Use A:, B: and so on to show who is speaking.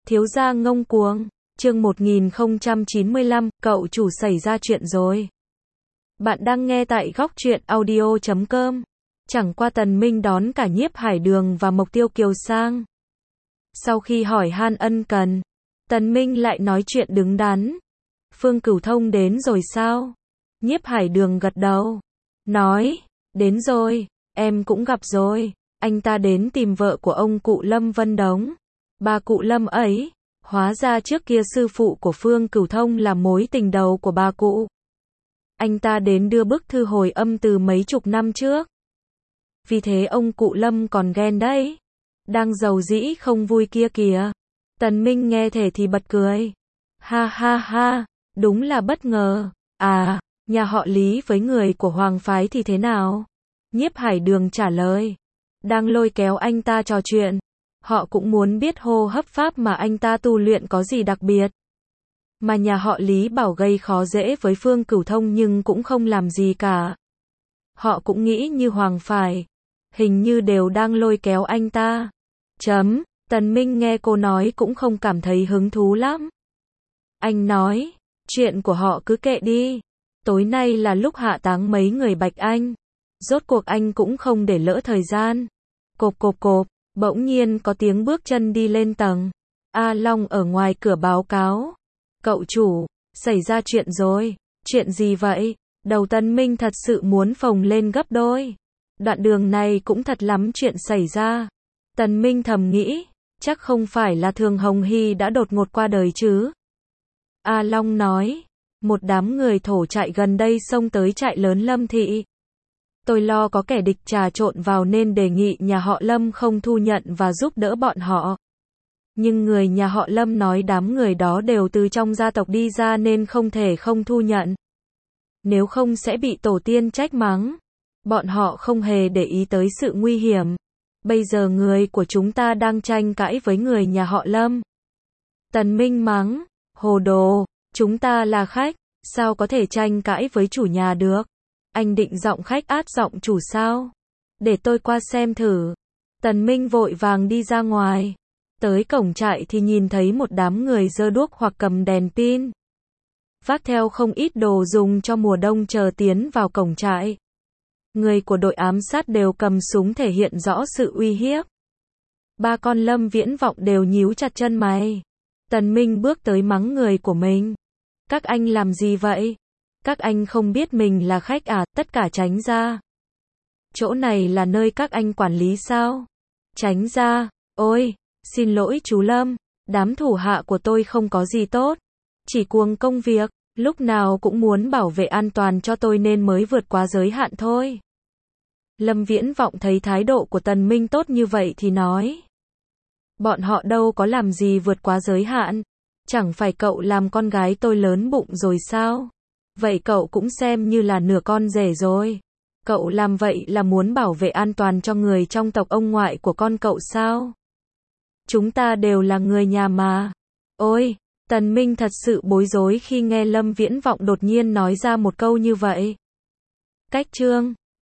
A: Thiếu gia ngông cuồng, chương 1095, cậu chủ xảy ra chuyện rồi. Bạn đang nghe tại góc truyện audio.com. Chẳng qua Tần Minh đón cả Nhiếp Hải Đường và Mộc Tiêu Kiều sang. Sau khi hỏi han ân cần, Tần Minh lại nói chuyện đứng đắn. Phương Cửu Thông đến rồi sao? Nhiếp Hải Đường gật đầu, nói, đến rồi, em cũng gặp rồi. Anh ta đến tìm vợ của ông cụ Lâm Vân Đống. Bà cụ Lâm ấy, hóa ra trước kia sư phụ của Phương Cửu Thông là mối tình đầu của bà cụ. Anh ta đến đưa bức thư hồi âm từ mấy chục năm trước. Vì thế ông cụ Lâm còn ghen đấy. Đang giàu dĩ không vui kia kìa. Tần Minh nghe thể thì bật cười. Ha ha ha, đúng là bất ngờ. À, nhà họ Lý với người của Hoàng phái thì thế nào? Nhiếp Hải Đường trả lời. Đang lôi kéo anh ta trò chuyện. Họ cũng muốn biết hô hấp pháp mà anh ta tu luyện có gì đặc biệt. Mà nhà họ Lý bảo gây khó dễ với Phương Cửu Thông nhưng cũng không làm gì cả. Họ cũng nghĩ như Hoàng phải. Hình như đều đang lôi kéo anh ta. Tần Minh nghe cô nói cũng không cảm thấy hứng thú lắm. Anh nói, chuyện của họ cứ kệ đi. Tối nay là lúc hạ táng mấy người Bạch Anh. Rốt cuộc anh cũng không để lỡ thời gian. Cộp cộp cộp, bỗng nhiên có tiếng bước chân đi lên tầng. A Long ở ngoài cửa báo cáo. Cậu chủ, xảy ra chuyện rồi. Chuyện gì vậy? Đầu Tần Minh thật sự muốn phồng lên gấp đôi. Đoạn đường này cũng thật lắm chuyện xảy ra. Tần Minh thầm nghĩ, chắc không phải là Thường Hồng Hy đã đột ngột qua đời chứ. A Long nói, một đám người thổ trại gần đây xông tới trại lớn Lâm Thị. Tôi lo có kẻ địch trà trộn vào nên đề nghị nhà họ Lâm không thu nhận và giúp đỡ bọn họ. Nhưng người nhà họ Lâm nói đám người đó đều từ trong gia tộc đi ra nên không thể không thu nhận. Nếu không sẽ bị tổ tiên trách mắng. Bọn họ không hề để ý tới sự nguy hiểm. Bây giờ người của chúng ta đang tranh cãi với người nhà họ Lâm. Tần Minh mắng, hồ đồ, chúng ta là khách, sao có thể tranh cãi với chủ nhà được? Anh định giọng khách át giọng chủ sao? Để tôi qua xem thử. Tần Minh vội vàng đi ra ngoài. Tới cổng trại thì nhìn thấy một đám người giơ đuốc hoặc cầm đèn pin. Vác theo không ít đồ dùng cho mùa đông chờ tiến vào cổng trại. Người của đội ám sát đều cầm súng thể hiện rõ sự uy hiếp. Ba con Lâm Viễn Vọng đều nhíu chặt chân mày. Tần Minh bước tới mắng người của mình. Các anh làm gì vậy? Các anh không biết mình là khách à, tất cả tránh ra. Chỗ này là nơi các anh quản lý sao? Tránh ra, ôi, xin lỗi chú Lâm, đám thủ hạ của tôi không có gì tốt. Chỉ cuồng công việc, lúc nào cũng muốn bảo vệ an toàn cho tôi nên mới vượt quá giới hạn thôi. Lâm Viễn Vọng thấy thái độ của Tần Minh tốt như vậy thì nói. Bọn họ đâu có làm gì vượt quá giới hạn. Chẳng phải cậu làm con gái tôi lớn bụng rồi sao? Vậy cậu cũng xem như là nửa con rể rồi. Cậu làm vậy là muốn bảo vệ an toàn cho người trong tộc ông ngoại của con cậu sao? Chúng ta đều là người nhà mà. Ôi, Tần Minh thật sự bối rối khi nghe Lâm Viễn Vọng đột nhiên nói ra một câu như vậy. Cách chương